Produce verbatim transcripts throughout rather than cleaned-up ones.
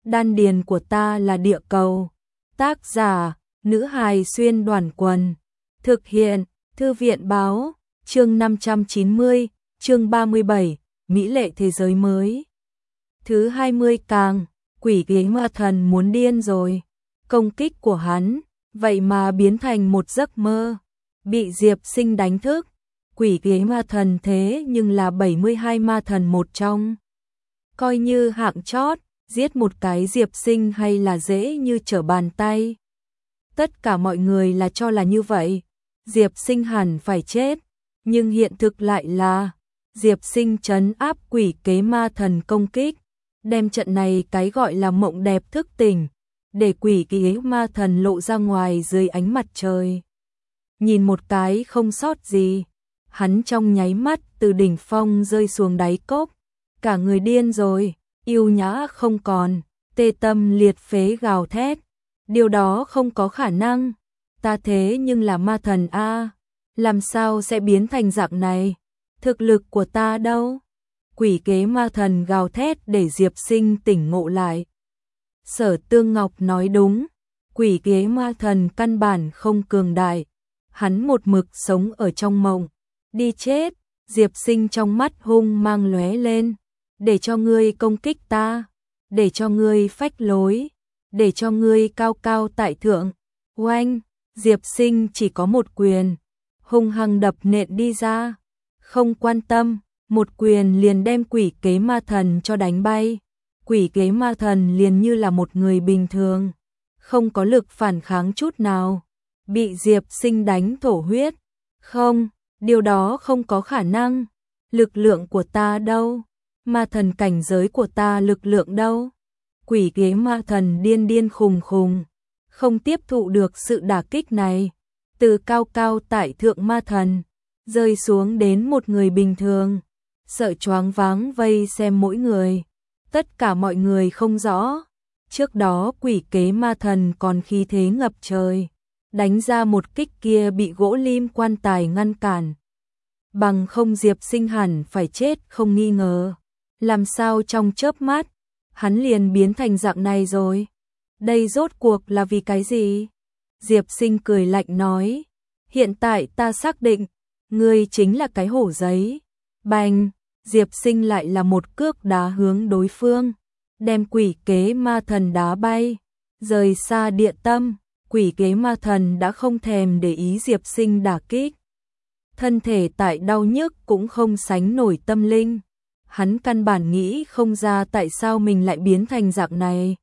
đan điền của ta là địa cầu. Tác giả, nữ hài xuyên đoàn quần. Thực hiện, thư viện báo, chương năm trăm chín mươi, chương ba mươi bảy, Mỹ lệ thế giới mới. Thứ hai mươi càng, quỷ ghế ma thần muốn điên rồi. Công kích của hắn, vậy mà biến thành một giấc mơ. Bị Diệp Sinh đánh thức. Quỷ ghế ma thần thế nhưng là bảy mươi hai ma thần một trong. Coi như hạng chót, giết một cái Diệp Sinh hay là dễ như trở bàn tay. Tất cả mọi người là cho là như vậy. Diệp Sinh hẳn phải chết. Nhưng hiện thực lại là Diệp Sinh trấn áp quỷ kế ma thần công kích. Đem trận này cái gọi là mộng đẹp thức tỉnh. Để quỷ kế ma thần lộ ra ngoài dưới ánh mặt trời. Nhìn một cái không sót gì. Hắn trong nháy mắt từ đỉnh phong rơi xuống đáy cốc. Cả người điên rồi, yêu nhã không còn, tê tâm liệt phế gào thét. Điều đó không có khả năng. Ta thế nhưng là ma thần a, làm sao sẽ biến thành dạng này? Thực lực của ta đâu? Quỷ kế ma thần gào thét để Diệp Sinh tỉnh ngộ lại. Sở Tương Ngọc nói đúng, quỷ kế ma thần căn bản không cường đại. Hắn một mực sống ở trong mộng. Đi chết, Diệp Sinh trong mắt hung mang lóe lên. Để cho ngươi công kích ta, để cho ngươi phách lối, để cho ngươi cao cao tại thượng. Oanh, Diệp Sinh chỉ có một quyền, hung hăng đập nện đi ra. Không quan tâm, một quyền liền đem quỷ kế ma thần cho đánh bay. Quỷ kế ma thần liền như là một người bình thường, không có lực phản kháng chút nào. Bị Diệp Sinh đánh thổ huyết. Không, điều đó không có khả năng. Lực lượng của ta đâu? Ma thần cảnh giới của ta lực lượng đâu? Quỷ kế ma thần điên điên khùng khùng, không tiếp thụ được sự đả kích này. Từ cao cao tại thượng ma thần, rơi xuống đến một người bình thường. Sợ choáng váng vây xem mỗi người. Tất cả mọi người không rõ. Trước đó quỷ kế ma thần còn khí thế ngập trời. Đánh ra một kích kia bị gỗ lim quan tài ngăn cản. Bằng không Diệp Sinh hẳn phải chết không nghi ngờ. Làm sao trong chớp mắt, hắn liền biến thành dạng này rồi? Đây rốt cuộc là vì cái gì? Diệp Sinh cười lạnh nói. Hiện tại ta xác định, ngươi chính là cái hổ giấy. Bành, Diệp Sinh lại là một cước đá hướng đối phương. Đem quỷ kế ma thần đá bay, rời xa địa tâm. Quỷ kế ma thần đã không thèm để ý Diệp Sinh đả kích. Thân thể tại đau nhức cũng không sánh nổi tâm linh. Hắn căn bản nghĩ không ra tại sao mình lại biến thành dạng này.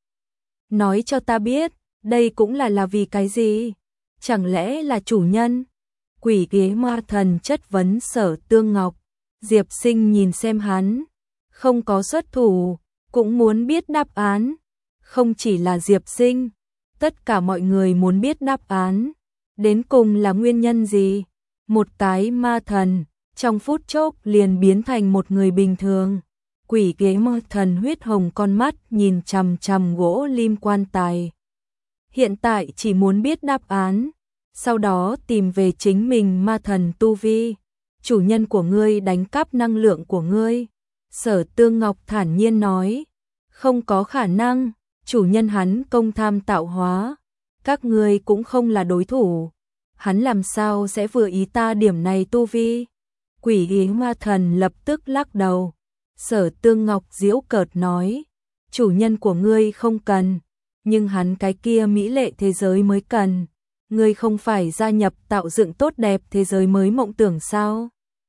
Nói cho ta biết, đây cũng là là vì cái gì? Chẳng lẽ là chủ nhân? Quỷ kế ma thần chất vấn Sở Tương Ngọc. Diệp Sinh nhìn xem hắn, không có xuất thủ, cũng muốn biết đáp án. Không chỉ là Diệp Sinh, tất cả mọi người muốn biết đáp án. Đến cùng là nguyên nhân gì? Một cái ma thần, trong phút chốc liền biến thành một người bình thường. Quỷ kế ma thần huyết hồng con mắt nhìn chằm chằm gỗ lim quan tài. Hiện tại chỉ muốn biết đáp án, sau đó tìm về chính mình ma thần tu vi. Chủ nhân của ngươi đánh cắp năng lượng của ngươi. Sở Tương Ngọc thản nhiên nói. Không có khả năng, chủ nhân hắn công tham tạo hóa. Các ngươi cũng không là đối thủ. Hắn làm sao sẽ vừa ý ta điểm này tu vi? Quỷ kế ma thần lập tức lắc đầu. Sở Tương Ngọc giễu cợt nói. Chủ nhân của ngươi không cần, nhưng hắn cái kia mỹ lệ thế giới mới cần. Ngươi không phải gia nhập tạo dựng tốt đẹp thế giới mới mộng tưởng sao?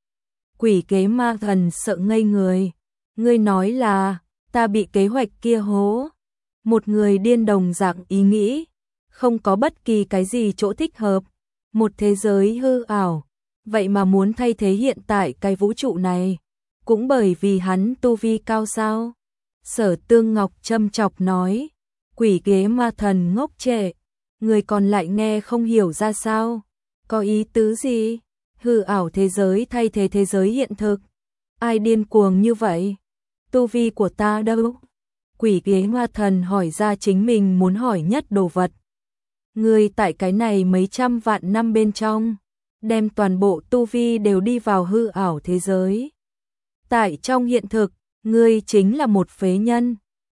Quỷ kế ma thần sợ ngây người. Ngươi nói là ta bị kế hoạch kia hố. Một người điên đồng dạng ý nghĩ. Không có bất kỳ cái gì chỗ thích hợp. Một thế giới hư ảo. Vậy mà muốn thay thế hiện tại cái vũ trụ này. Cũng bởi vì hắn tu vi cao sao? Sở Tương Ngọc châm chọc nói. Quỷ kế ma thần ngốc trệ. Người còn lại nghe không hiểu ra sao? Có ý tứ gì? Hư ảo thế giới thay thế thế giới hiện thực. Ai điên cuồng như vậy? Tu vi của ta đâu? Quỷ kế ma thần hỏi ra chính mình muốn hỏi nhất đồ vật. Ngươi tại cái này mấy trăm vạn năm bên trong, đem toàn bộ tu vi đều đi vào hư ảo thế giới. Tại trong hiện thực, ngươi chính là một phế nhân.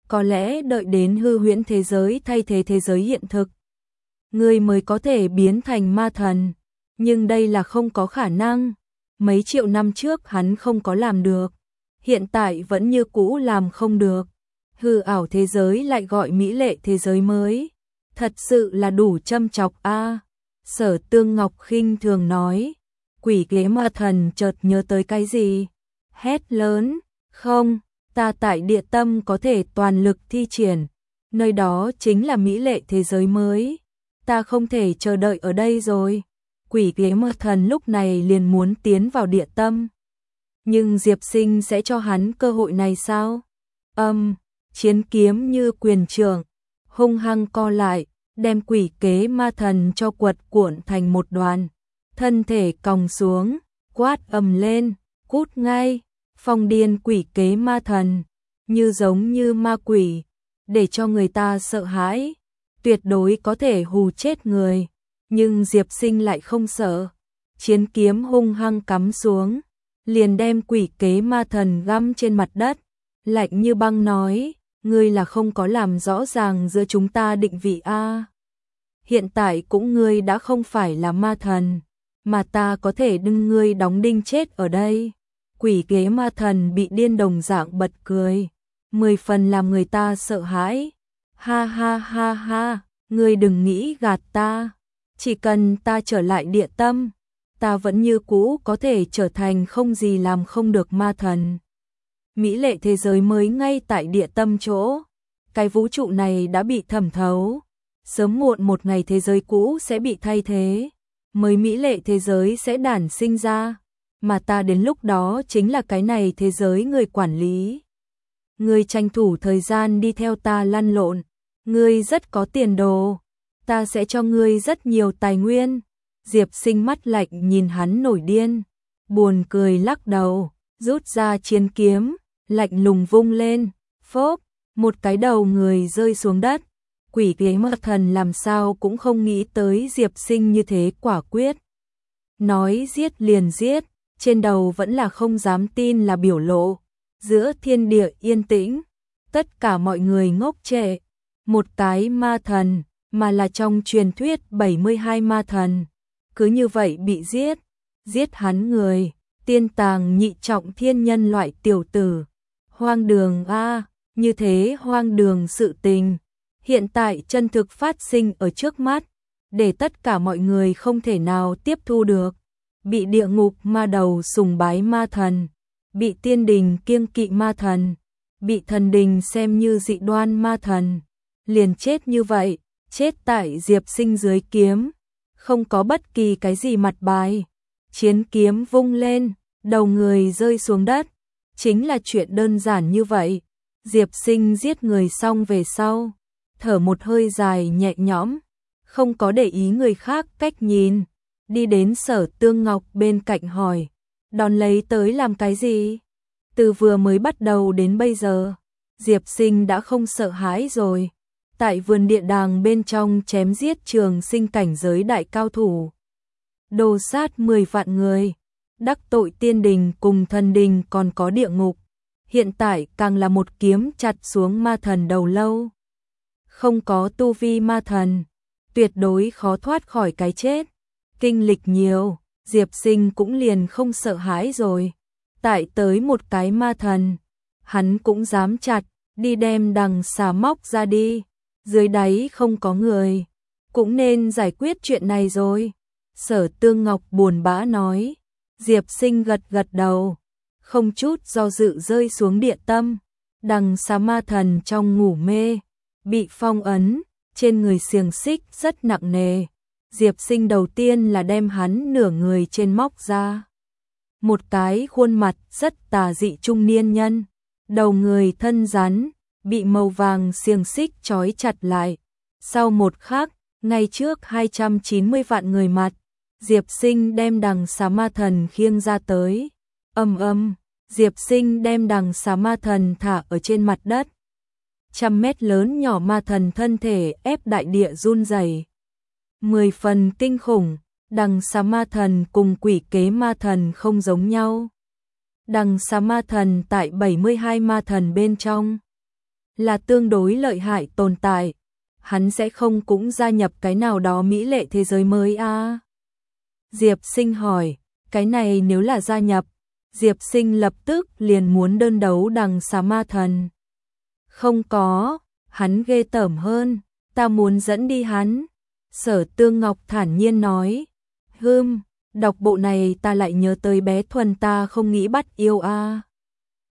Có lẽ đợi đến hư huyễn thế giới thay thế thế giới hiện thực, ngươi mới có thể biến thành ma thần, nhưng đây là không có khả năng. Mấy triệu năm trước hắn không có làm được, hiện tại vẫn như cũ làm không được. Hư ảo thế giới lại gọi mỹ lệ thế giới mới, thật sự là đủ châm chọc a. Sở Tương Ngọc khinh thường nói. Quỷ kế ma thần chợt nhớ tới cái gì, hét lớn, không, ta tại địa tâm có thể toàn lực thi triển, nơi đó chính là mỹ lệ thế giới mới, ta không thể chờ đợi ở đây rồi. Quỷ kế ma thần lúc này liền muốn tiến vào địa tâm, nhưng Diệp Sinh sẽ cho hắn cơ hội này sao? Âm, chiến kiếm như quyền trượng, hung hăng co lại, đem quỷ kế ma thần cho quật cuộn thành một đoàn. Thân thể còng xuống, quát ầm lên, cút ngay, phong điên quỷ kế ma thần, như giống như ma quỷ, để cho người ta sợ hãi, tuyệt đối có thể hù chết người, nhưng Diệp Sinh lại không sợ, chiến kiếm hung hăng cắm xuống, liền đem quỷ kế ma thần găm trên mặt đất, lạnh như băng nói, ngươi là không có làm rõ ràng giữa chúng ta định vị a. Hiện tại cũng ngươi đã không phải là ma thần, mà ta có thể đừng ngươi đóng đinh chết ở đây. Quỷ kế ma thần bị điên đồng dạng bật cười, mười phần làm người ta sợ hãi. Ha ha ha ha, ngươi đừng nghĩ gạt ta, chỉ cần ta trở lại địa tâm, ta vẫn như cũ có thể trở thành không gì làm không được ma thần. Mỹ lệ thế giới mới ngay tại địa tâm chỗ, cái vũ trụ này đã bị thẩm thấu, sớm muộn một ngày thế giới cũ sẽ bị thay thế, mới mỹ lệ thế giới sẽ đản sinh ra, mà ta đến lúc đó chính là cái này thế giới người quản lý. Ngươi tranh thủ thời gian đi theo ta lăn lộn, ngươi rất có tiền đồ, ta sẽ cho ngươi rất nhiều tài nguyên. Diệp Sinh mắt lạnh nhìn hắn nổi điên, buồn cười lắc đầu, rút ra chiến kiếm, lạnh lùng vung lên, phốp, một cái đầu người rơi xuống đất. Quỷ kế ma thần làm sao cũng không nghĩ tới Diệp Sinh như thế quả quyết. Nói giết liền giết, trên đầu vẫn là không dám tin là biểu lộ. Giữa thiên địa yên tĩnh, tất cả mọi người ngốc trệ. Một cái ma thần, mà là trong truyền thuyết bảy mươi hai ma thần, cứ như vậy bị giết, giết hắn người, tiên tàng nhị trọng thiên nhân loại tiểu tử. Hoang đường a, như thế hoang đường sự tình, hiện tại chân thực phát sinh ở trước mắt, để tất cả mọi người không thể nào tiếp thu được. Bị địa ngục ma đầu sùng bái ma thần, bị tiên đình kiêng kỵ ma thần, bị thần đình xem như dị đoan ma thần, liền chết như vậy, chết tại Diệp Sinh dưới kiếm, không có bất kỳ cái gì mặt bài. Chiến kiếm vung lên, đầu người rơi xuống đất, chính là chuyện đơn giản như vậy. Diệp Sinh giết người xong về sau, thở một hơi dài nhẹ nhõm, không có để ý người khác cách nhìn, đi đến Sở Tương Ngọc bên cạnh hỏi, đón lấy tới làm cái gì? Từ vừa mới bắt đầu đến bây giờ, Diệp Sinh đã không sợ hãi rồi. Tại vườn địa đàng bên trong chém giết trường sinh cảnh giới đại cao thủ, đồ sát mười vạn người, đắc tội tiên đình cùng thần đình còn có địa ngục, hiện tại càng là một kiếm chặt xuống ma thần đầu lâu. Không có tu vi ma thần, tuyệt đối khó thoát khỏi cái chết. Kinh lịch nhiều, Diệp Sinh cũng liền không sợ hãi rồi. Tại tới một cái ma thần, hắn cũng dám chặt, đi đem đằng xà móc ra đi. Dưới đáy không có người, cũng nên giải quyết chuyện này rồi. Sở Tương Ngọc buồn bã nói. Diệp Sinh gật gật đầu, không chút do dự rơi xuống địa tâm. Đằng xà ma thần trong ngủ mê, bị phong ấn, trên người xiềng xích rất nặng nề. Diệp Sinh đầu tiên là đem hắn nửa người trên móc ra. Một cái khuôn mặt rất tà dị trung niên nhân, đầu người thân rắn, bị màu vàng xiềng xích trói chặt lại. Sau một khắc, ngay trước hai trăm chín mươi vạn người mặt, Diệp Sinh đem đằng xà ma thần khiêng ra tới. Ầm ầm, Diệp Sinh đem đằng xà ma thần thả ở trên mặt đất. Trăm mét lớn nhỏ ma thần thân thể ép đại địa run rẩy. Mười phần kinh khủng, đằng xà ma thần cùng quỷ kế ma thần không giống nhau. Đằng xà ma thần tại bảy mươi hai ma thần bên trong, là tương đối lợi hại tồn tại, hắn sẽ không cũng gia nhập cái nào đó mỹ lệ thế giới mới à? Diệp Sinh hỏi, cái này nếu là gia nhập, Diệp Sinh lập tức liền muốn đơn đấu đằng xà ma thần. Không có, hắn ghê tởm hơn, ta muốn dẫn đi hắn. Sở Tương Ngọc thản nhiên nói, hừm, đọc bộ này ta lại nhớ tới bé Thuần ta không nghĩ bắt yêu a.